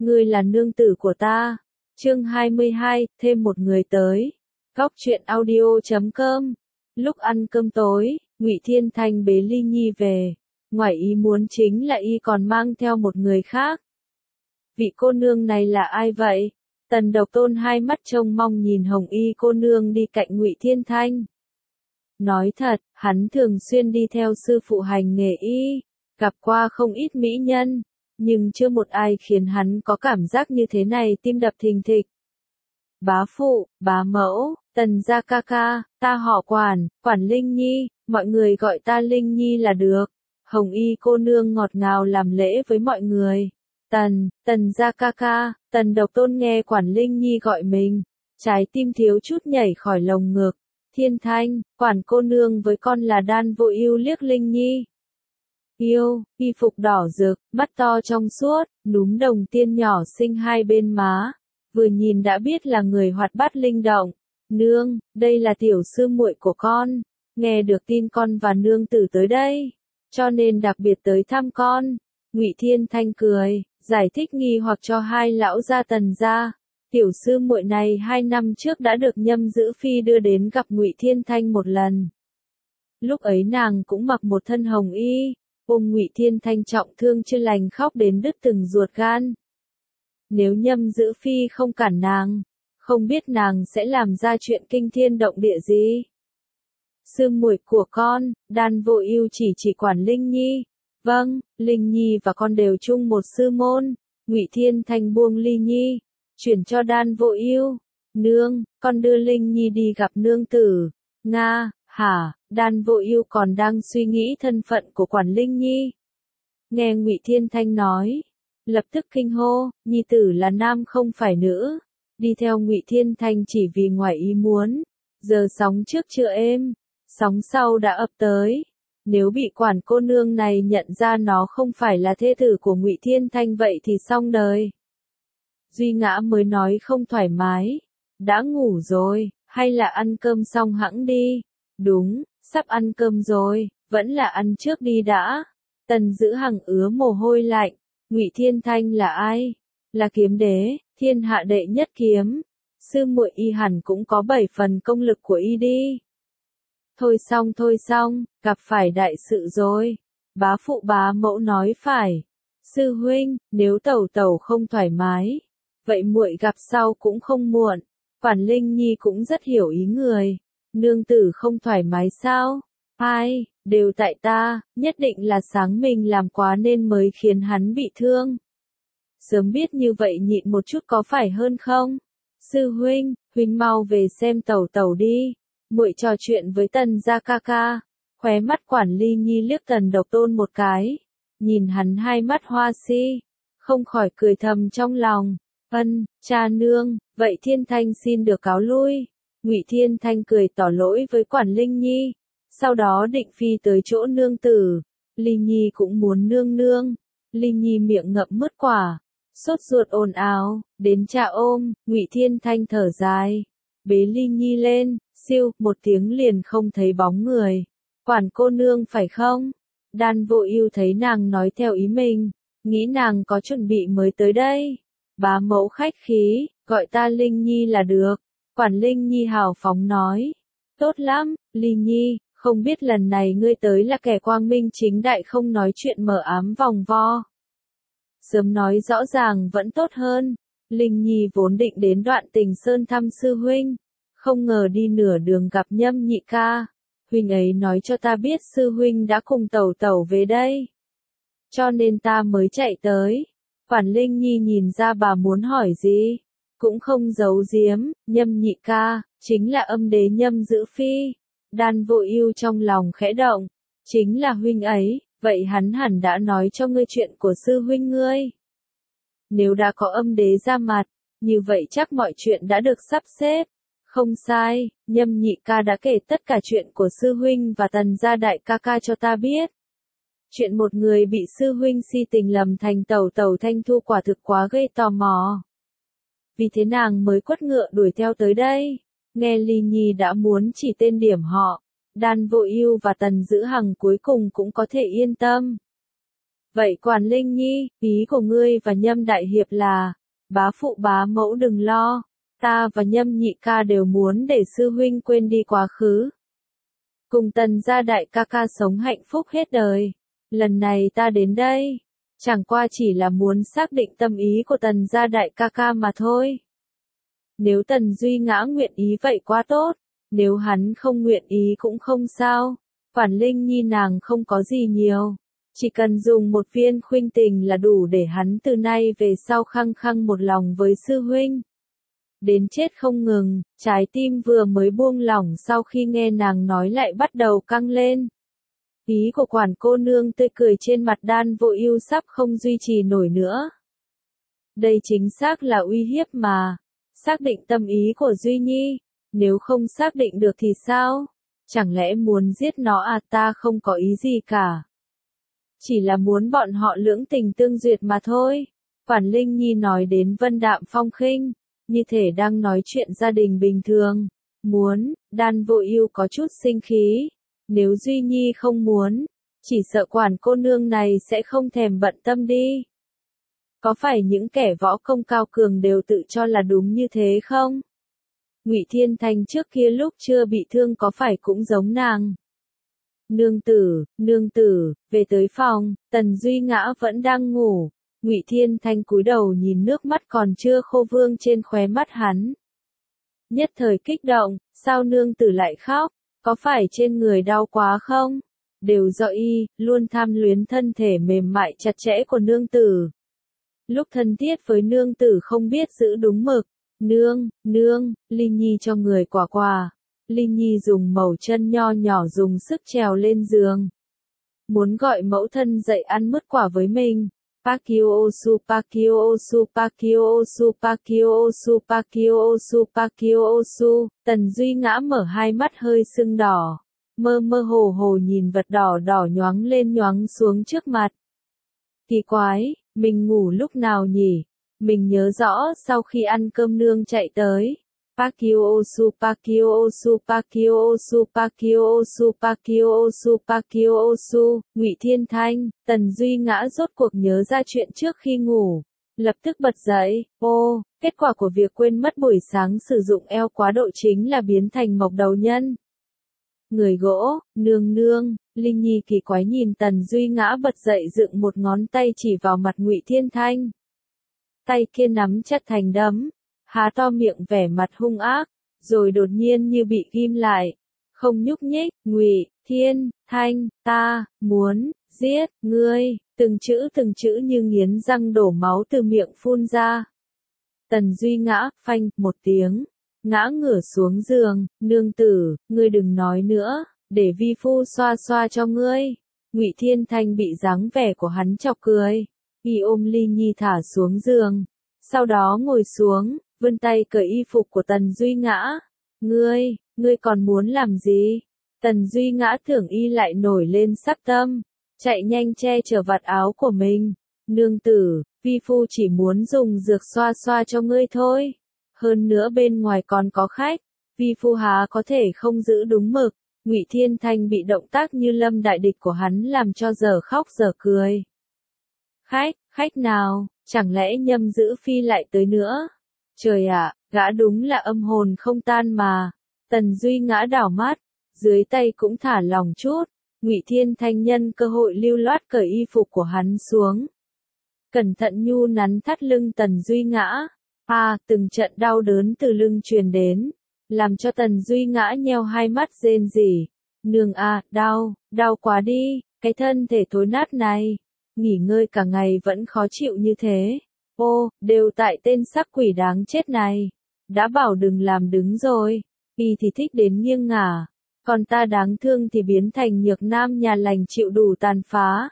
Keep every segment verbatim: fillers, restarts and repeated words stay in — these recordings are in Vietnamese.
ngươi là nương tử của ta. Chương hai mươi hai, thêm một người tới. Góc truyện audio chấm com. Lúc ăn cơm tối, Ngụy Thiên Thanh bế Ly Nhi về. Ngoài ý muốn chính là y còn mang theo một người khác. Vị cô nương này là ai vậy? Tần Độc Tôn hai mắt trông mong nhìn hồng y cô nương đi cạnh Ngụy Thiên Thanh. Nói thật, hắn thường xuyên đi theo sư phụ hành nghề y, gặp qua không ít mỹ nhân, nhưng chưa một ai khiến hắn có cảm giác như thế này, tim đập thình thịch. Bá phụ, bá mẫu, Tần gia ca ca, ta họ Quản, Quản Linh Nhi, mọi người gọi ta Linh Nhi là được. Hồng y cô nương ngọt ngào làm lễ với mọi người. Tần, Tần gia ca ca, Tần Độc Tôn nghe Quản Linh Nhi gọi mình, trái tim thiếu chút nhảy khỏi lồng ngực. Thiên Thanh, Quản cô nương với con là Đan Vô Ưu liếc Linh Nhi. Yêu, y phục đỏ rực, mắt to trong suốt, núm đồng tiên nhỏ xinh hai bên má, vừa nhìn đã biết là người hoạt bát linh động. Nương, đây là tiểu sư muội của con, nghe được tin con và nương tử tới đây, cho nên đặc biệt tới thăm con. Ngụy Thiên Thanh cười, giải thích nghi hoặc cho hai lão gia Tần gia. Tiểu sư muội này hai năm trước đã được Nhâm Dữ Phi đưa đến gặp Ngụy Thiên Thanh một lần. Lúc ấy nàng cũng mặc một thân hồng y, ôm Ngụy Thiên Thanh trọng thương chưa lành khóc đến đứt từng ruột gan. Nếu Nhâm Dữ Phi không cản nàng, không biết nàng sẽ làm ra chuyện kinh thiên động địa gì. Sư muội của con, Đan Vô Ưu chỉ chỉ Quản Linh Nhi. Vâng, Linh Nhi và con đều chung một sư môn. Ngụy Thiên Thanh buông Ly Nhi, chuyển cho Đan Vô Ưu. Nương, con đưa Linh Nhi đi gặp nương tử. Nga, hả? Đan Vô Ưu còn đang suy nghĩ thân phận của Quản Linh Nhi. Nghe Ngụy Thiên Thanh nói, lập tức kinh hô, nhi tử là nam không phải nữ. Đi theo Ngụy Thiên Thanh chỉ vì ngoài ý muốn. Giờ sóng trước chưa êm, sóng sau đã ập tới. Nếu bị Quản cô nương này nhận ra nó không phải là thê tử của Ngụy Thiên Thanh vậy thì xong đời. Duy Ngã mới nói không thoải mái. Đã ngủ rồi, hay là ăn cơm xong hẵng đi? Đúng, sắp ăn cơm rồi, vẫn là ăn trước đi đã. Tần Dữ Hằng ứa mồ hôi lạnh. Ngụy Thiên Thanh là ai? Là kiếm đế, thiên hạ đệ nhất kiếm. Sư muội y hẳn cũng có bảy phần công lực của y đi. Thôi xong thôi xong, gặp phải đại sự rồi. Bá phụ bá mẫu nói phải. Sư huynh, nếu tẩu tẩu không thoải mái, vậy muội gặp sau cũng không muộn. Quản Linh Nhi cũng rất hiểu ý người. Nương tử không thoải mái sao? Ai, đều tại ta, nhất định là sáng mình làm quá nên mới khiến hắn bị thương. Sớm biết như vậy nhịn một chút có phải hơn không? Sư huynh, huynh mau về xem tẩu tẩu đi. Muội trò chuyện với Tần gia ca ca. Khóe mắt Quản Ly Nhi liếc Tần Độc Tôn một cái, nhìn hắn hai mắt hoa si, không khỏi cười thầm trong lòng. Ân, cha nương, vậy Thiên Thanh xin được cáo lui. Ngụy Thiên Thanh cười tỏ lỗi với Quản Linh Nhi, sau đó định phi tới chỗ nương tử. Ly Nhi cũng muốn nương nương. Ly Nhi miệng ngậm mứt quả, sốt ruột ồn ào, đến cha ôm. Ngụy Thiên Thanh thở dài, bế Ly Nhi lên, siêu, một tiếng liền không thấy bóng người. Quản cô nương phải không? Đan Vô Ưu thấy nàng nói theo ý mình, nghĩ nàng có chuẩn bị mới tới đây. Bá mẫu khách khí, gọi ta Linh Nhi là được. Quản Linh Nhi hào phóng nói. Tốt lắm, Ly Nhi, không biết lần này ngươi tới là kẻ quang minh chính đại không nói chuyện mờ ám vòng vo. Sớm nói rõ ràng vẫn tốt hơn. Linh Nhi vốn định đến Đoạn Tình Sơn thăm sư huynh, không ngờ đi nửa đường gặp Nhâm nhị ca. Huynh ấy nói cho ta biết sư huynh đã cùng tẩu tẩu về đây, cho nên ta mới chạy tới. Quản Linh Nhi nhìn ra bà muốn hỏi gì, cũng không giấu giếm. Nhâm nhị ca, chính là âm đế Nhâm Dữ Phi. Đan Vô Ưu trong lòng khẽ động, chính là huynh ấy, vậy hắn hẳn đã nói cho ngươi chuyện của sư huynh ngươi. Nếu đã có âm đế ra mặt, như vậy chắc mọi chuyện đã được sắp xếp. Không sai, Nhâm nhị ca đã kể tất cả chuyện của sư huynh và Tần gia đại ca ca cho ta biết. Chuyện một người bị sư huynh si tình lầm thành tẩu tẩu Thanh Thu quả thực quá gây tò mò. Vì thế nàng mới quất ngựa đuổi theo tới đây. Nghe Ly Nhi đã muốn chỉ tên điểm họ, Đan Vô Ưu và Tần Dữ Hằng cuối cùng cũng có thể yên tâm. Vậy Quản Linh Nhi, ý của ngươi và Nhâm Đại Hiệp là, bá phụ bá mẫu đừng lo, ta và Nhâm nhị ca đều muốn để sư huynh quên đi quá khứ. Cùng Tần gia đại ca ca sống hạnh phúc hết đời. Lần này ta đến đây, chẳng qua chỉ là muốn xác định tâm ý của Tần gia đại ca ca mà thôi. Nếu Tần Duy Ngã nguyện ý vậy quá tốt, nếu hắn không nguyện ý cũng không sao. Quản Linh Nhi nàng không có gì nhiều, chỉ cần dùng một viên khuynh tình là đủ để hắn từ nay về sau khăng khăng một lòng với sư huynh. Đến chết không ngừng, trái tim vừa mới buông lỏng sau khi nghe nàng nói lại bắt đầu căng lên. Ý của Quản cô nương tươi cười trên mặt Đan Vô Ưu sắp không duy trì nổi nữa. Đây chính xác là uy hiếp mà. Xác định tâm ý của Duy Nhi, nếu không xác định được thì sao? Chẳng lẽ muốn giết nó à? Ta không có ý gì cả. Chỉ là muốn bọn họ lưỡng tình tương duyệt mà thôi. Quản Linh Nhi nói đến vân đạm phong khinh, như thể đang nói chuyện gia đình bình thường. Muốn, Đan Vô Ưu có chút sinh khí. Nếu Duy Nhi không muốn, chỉ sợ Quản cô nương này sẽ không thèm bận tâm đi. Có phải những kẻ võ công cao cường đều tự cho là đúng như thế không? Ngụy Thiên Thành trước kia lúc chưa bị thương có phải cũng giống nàng? Nương tử, nương tử, về tới phòng, Tần Duy Ngã vẫn đang ngủ. Ngụy Thiên Thành cúi đầu nhìn nước mắt còn chưa khô vương trên khóe mắt hắn. Nhất thời kích động, sao nương tử lại khóc? Có phải trên người đau quá không? Đều do y, luôn tham luyến thân thể mềm mại chặt chẽ của nương tử. Lúc thân thiết với nương tử không biết giữ đúng mực. Nương, nương, Linh Nhi cho người quả quà. Linh Nhi dùng màu chân nho nhỏ dùng sức trèo lên giường. Muốn gọi mẫu thân dậy ăn mứt quả với mình. Pakio osu, pakio osu, pakio osu, pakio osu, pakio osu, pakio osu. Tần Duy Ngã mở hai mắt hơi sưng đỏ. Mơ mơ hồ hồ nhìn vật đỏ đỏ nhoáng lên nhoáng xuống trước mặt. Kỳ quái, mình ngủ lúc nào nhỉ? Mình nhớ rõ sau khi ăn cơm nương chạy tới. Pakio osu, pakio osu, pakio osu, pakio osu, pakio osu, pakio osu. Ngụy Thiên Thanh, Tần Duy Ngã rốt cuộc nhớ ra chuyện trước khi ngủ. Lập tức bật dậy, ô, kết quả của việc quên mất buổi sáng sử dụng eo quá độ chính là biến thành mộc đầu nhân. Người gỗ, nương nương, Linh Nhi kỳ quái nhìn Tần Duy Ngã bật dậy dựng một ngón tay chỉ vào mặt Ngụy Thiên Thanh. Tay kia nắm chặt thành đấm, há to miệng vẻ mặt hung ác, rồi đột nhiên như bị ghim lại, không nhúc nhích. Ngụy Thiên Thanh, ta muốn giết ngươi, từng chữ từng chữ như nghiến răng đổ máu từ miệng phun ra. Tần Duy Ngã, phanh, một tiếng, ngã ngửa xuống giường. Nương tử, ngươi đừng nói nữa, để vi phu xoa xoa cho ngươi. Ngụy Thiên Thanh bị dáng vẻ của hắn chọc cười, y ôm Linh Nhi thả xuống giường, sau đó ngồi xuống, vươn tay cởi y phục của Tần Duy Ngã. Ngươi, ngươi còn muốn làm gì? Tần Duy Ngã tưởng y lại nổi lên sắc tâm, chạy nhanh che chở vạt áo của mình. Nương tử, vi phu chỉ muốn dùng dược xoa xoa cho ngươi thôi. Hơn nữa bên ngoài còn có khách, vi phu há có thể không giữ đúng mực. Ngụy Thiên Thanh bị động tác như lâm đại địch của hắn làm cho giờ khóc giờ cười. Khách, khách nào, chẳng lẽ Nhâm Dữ Phi lại tới nữa? Trời ạ, gã đúng là âm hồn không tan mà. Tần Duy Ngã đảo mắt, dưới tay cũng thả lòng chút. Ngụy Thiên Thanh nhân cơ hội lưu loát cởi y phục của hắn xuống. Cẩn thận nhu nắn thắt lưng Tần Duy Ngã. À, từng trận đau đớn từ lưng truyền đến, làm cho Tần Duy Ngã nheo hai mắt rên rỉ. Nương à, đau, đau quá đi, cái thân thể thối nát này. Nghỉ ngơi cả ngày vẫn khó chịu như thế. Ô, đều tại tên sắc quỷ đáng chết này. Đã bảo đừng làm đứng rồi. Y thì thích đến nghiêng ngả. Còn ta đáng thương thì biến thành nhược nam nhà lành chịu đủ tàn phá.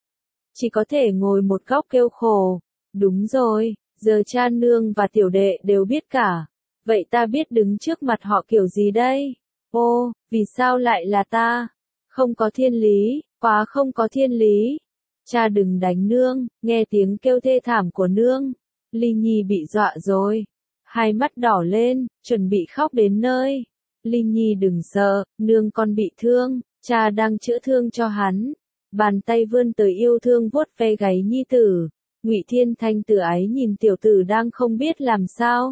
Chỉ có thể ngồi một góc kêu khổ. Đúng rồi, giờ cha nương và tiểu đệ đều biết cả. Vậy ta biết đứng trước mặt họ kiểu gì đây? Ô, vì sao lại là ta? Không có thiên lý, quá không có thiên lý. Cha đừng đánh nương, nghe tiếng kêu thê thảm của nương. Linh Nhi bị dọa rồi. Hai mắt đỏ lên, chuẩn bị khóc đến nơi. Linh Nhi đừng sợ, nương con bị thương, cha đang chữa thương cho hắn. bàn tay vươn tới yêu thương vuốt ve gáy nhi tử. Ngụy Thiên Thanh từ ái nhìn tiểu tử đang không biết làm sao.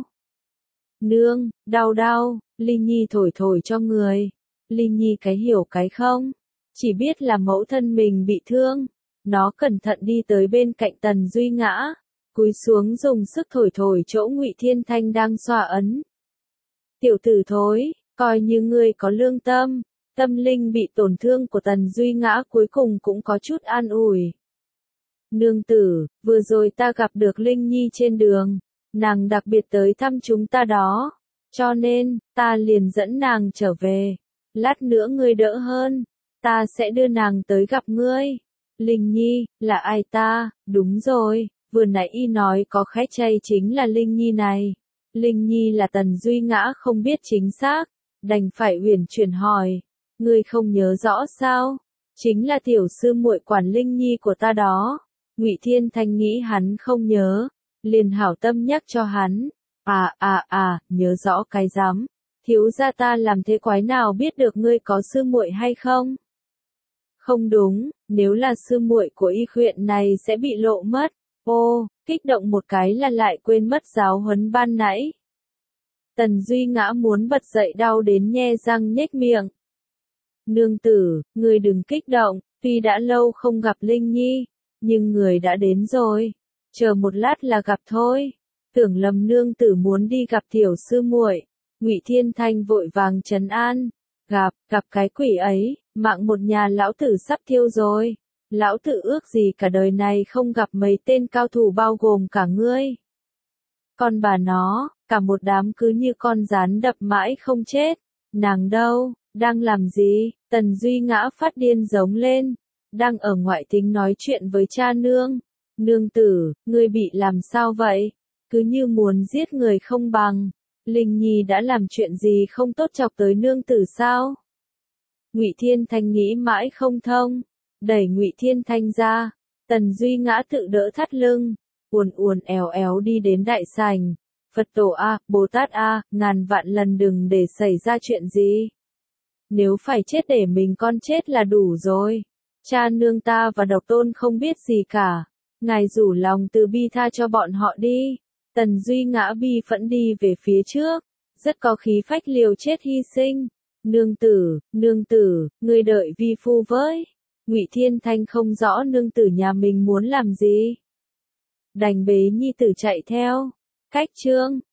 Nương, đau đau, Linh Nhi thổi thổi cho người. Linh Nhi cái hiểu cái không, chỉ biết là mẫu thân mình bị thương. Nó cẩn thận đi tới bên cạnh Tần Duy Ngã, cúi xuống dùng sức thổi thổi chỗ Ngụy Thiên Thanh đang xoa ấn. Tiểu tử thối, coi như ngươi có lương tâm, tâm linh bị tổn thương của Tần Duy Ngã cuối cùng cũng có chút an ủi. Nương tử, vừa rồi ta gặp được Linh Nhi trên đường, nàng đặc biệt tới thăm chúng ta đó, cho nên, ta liền dẫn nàng trở về. Lát nữa ngươi đỡ hơn, ta sẽ đưa nàng tới gặp ngươi. Linh Nhi, là ai ta? Đúng rồi, vừa nãy y nói có khách chay chính là Linh Nhi này. Linh Nhi là Tần Duy Ngã không biết chính xác, đành phải uyển chuyển hỏi. Ngươi không nhớ rõ sao? Chính là tiểu sư muội quản Linh Nhi của ta đó. Ngụy Thiên Thanh nghĩ hắn không nhớ, liền hảo tâm nhắc cho hắn. À à à, nhớ rõ cái rắm. Thiếu gia ta làm thế quái nào biết được ngươi có sư muội hay không? Không đúng, nếu là sư muội của y huyện này sẽ bị lộ mất. Ô, kích động một cái là lại quên mất giáo huấn ban nãy. Tần Duy Ngã muốn bật dậy đau đến nhe răng nhếch miệng. Nương tử, người đừng kích động, tuy đã lâu không gặp Linh Nhi, nhưng người đã đến rồi. Chờ một lát là gặp thôi. Tưởng lầm nương tử muốn đi gặp tiểu sư muội. Ngụy Thiên Thanh vội vàng trấn an. Gặp, gặp cái quỷ ấy, mạng một nhà lão tử sắp thiêu rồi. Lão tử ước gì cả đời này không gặp mấy tên cao thủ bao gồm cả ngươi. Con bà nó, cả một đám cứ như con gián đập mãi không chết. Nàng đâu, đang làm gì? Tần Duy Ngã phát điên giống lên. Đang ở ngoại tính nói chuyện với cha nương. Nương tử, ngươi bị làm sao vậy? Cứ như muốn giết người không bằng. Linh Nhi đã làm chuyện gì không tốt chọc tới nương tử sao? Ngụy Thiên Thanh nghĩ mãi không thông, đẩy Ngụy Thiên Thanh ra, Tần Duy Ngã tự đỡ thắt lưng, uồn uồn éo éo đi đến đại sảnh. Phật tổ a, Bồ Tát a, ngàn vạn lần đừng để xảy ra chuyện gì. Nếu phải chết để mình con chết là đủ rồi. Cha nương ta và độc tôn không biết gì cả. Ngài rủ lòng từ bi tha cho bọn họ đi. Tần Duy Ngã bi phẫn đi về phía trước, rất có khí phách liều chết hy sinh. Nương tử, nương tử, ngươi đợi vi phu với. Ngụy Thiên Thanh không rõ nương tử nhà mình muốn làm gì. Đành bế nhi tử chạy theo. Cách chương